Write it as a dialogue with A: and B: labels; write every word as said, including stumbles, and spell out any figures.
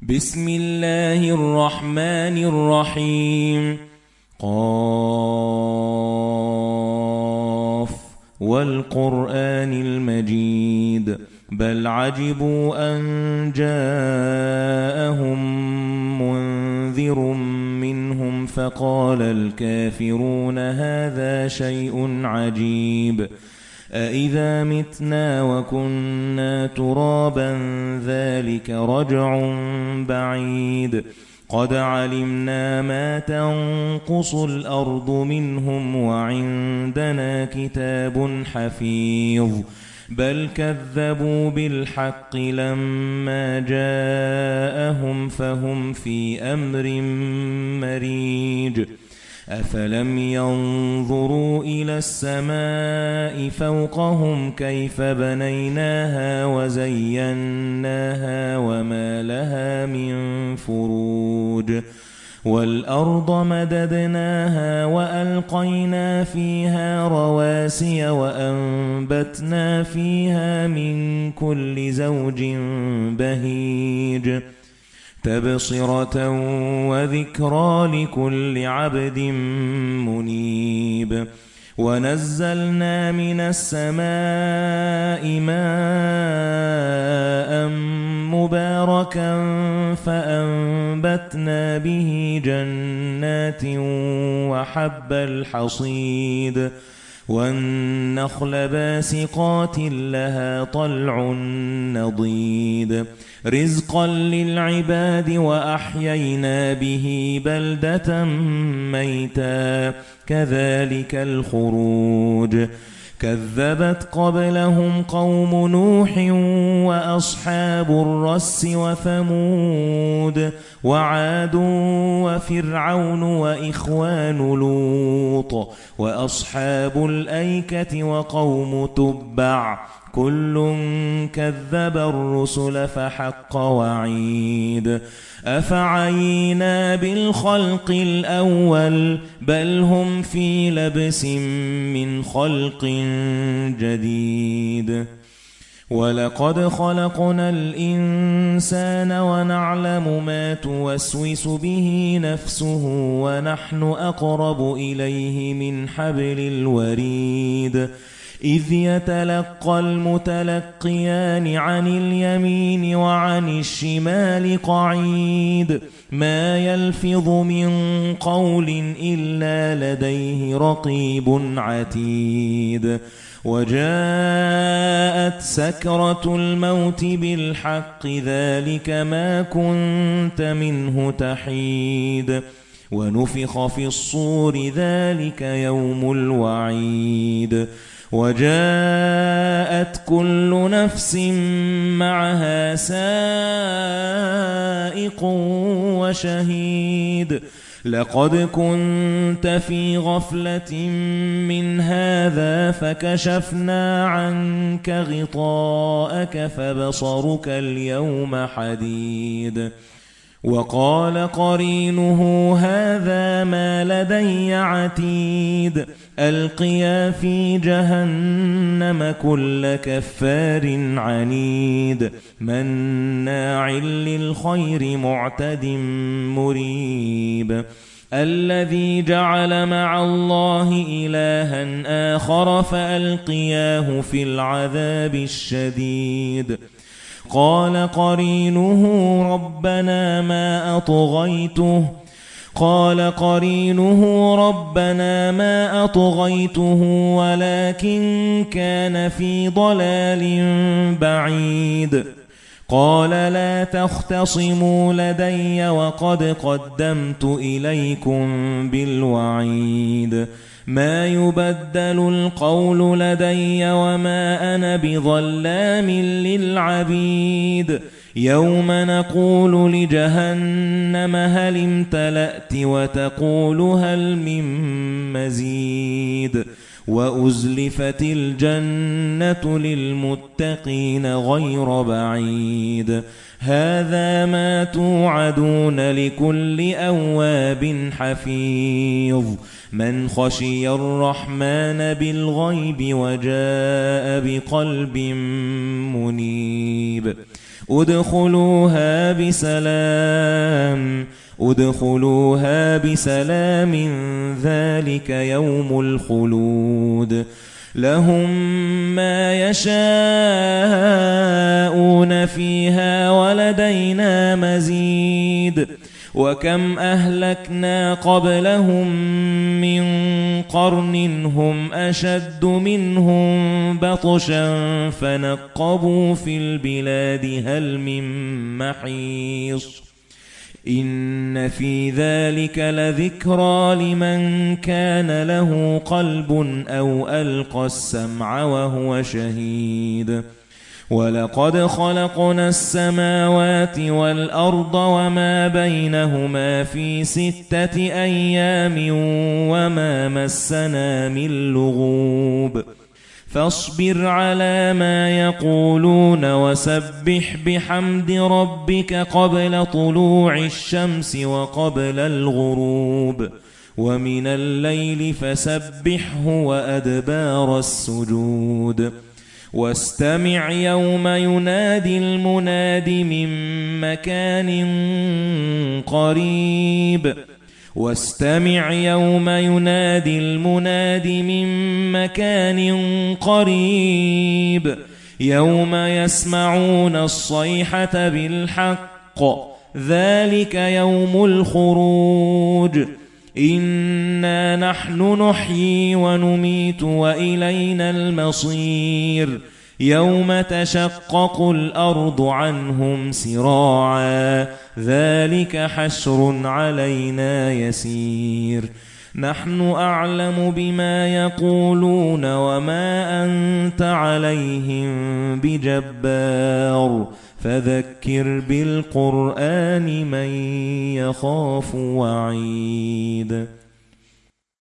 A: بسم الله الرحمن الرحيم. قاف والقرآن المجيد بل عجبوا أن جاءهم منذر منهم فقال الكافرون هذا شيء عجيب أإذا متنا وكنا ترابا ذلك رجع بعيد قد علمنا ما تنقص الأرض منهم وعندنا كتاب حفيظ بل كذبوا بالحق لما جاءهم فهم في أمر مريج أفلم ينظروا إلى السماء فوقهم كيف بنيناها وزيناها وما لها من فروج والأرض مددناها وألقينا فيها رواسي وأنبتنا فيها من كل زوج بهيج تبصرة وذكرى لكل عبد منيب ونزلنا من السماء ماء مباركا فأنبتنا به جنات وحب الحصيد والنخل باسقات لها طلع نضيد رزقا للعباد وأحيينا به بلدة ميتا كذلك الخروج كذبت قبلهم قوم نوح وأصحاب الرس وثمود وعاد وفرعون وإخوان لوط وأصحاب الأيكة وقوم تبع كل كذب الرسل فحق وعيد أفعينا بالخلق الأول بل هم في لبس من خلق جديد ولقد خلقنا الإنسان ونعلم ما توسوس به نفسه ونحن أقرب إليه من حبل الوريد إذ يتلقى المتلقيان عن اليمين وعن الشمال قعيد ما يلفظ من قول إلا لديه رقيب عتيد وجاءت سكرة الموت بالحق ذلك ما كنت منه تحيد ونفخ في الصور ذلك يوم الوعيد وجاءت كل نفس معها سائق وشهيد لقد كنت في غفلة من هذا فكشفنا عنك غطاءك فبصرك اليوم حديد وقال قرينه هذا ما لدي عتيد ألقيا في جهنم كل كفار عنيد مناع للخير معتد مريب الذي جعل مع الله إلها آخر فألقياه في العذاب الشديد قال قرينه ربنا ما أطغيته قال قرينه ربنا ما أطغيته ولكن كان في ضلال بعيد قال لا تختصموا لدي وقد قدمت إليكم بالوعيد ما يبدل القول لدي وما أنا بظلام للعبيد يوم نقول لجهنم هل امتلأت وتقول هل من مزيد وأزلفت الجنة للمتقين غير بعيد هذا ما توعدون لكل أواب حفيظ من خشي الرحمن بالغيب وجاء بقلب منيب ادخلوها بسلام ادخلوها بسلام ذلك يوم الخلود لهم ما يشاءون فيها ولدينا مزيد وكم أهلكنا قبلهم من قرن هم أشد منهم بطشا فنقبوا في البلاد هل من محيص إن في ذلك لذكرى لمن كان له قلب أو ألقى السمع وهو شهيد ولقد خلقنا السماوات والأرض وما بينهما في ستة أيام وما مسنا من لغوب فاصبر على ما يقولون وسبح بحمد ربك قبل طلوع الشمس وقبل الغروب ومن الليل فسبحه وأدبار السجود واستمع يوم ينادي المناد من مكان قريب واستمع يوم ينادي المناد من مكان قريب يوم يسمعون الصيحة بالحق ذلك يوم الخروج إنا نحن نحيي ونميت وإلينا المصير يوم تشقق الأرض عنهم سراعا ذلك حشر علينا يسير نحن أعلم بما يقولون وما أنت عليهم بجبار فذكر بالقرآن من يخاف وعيد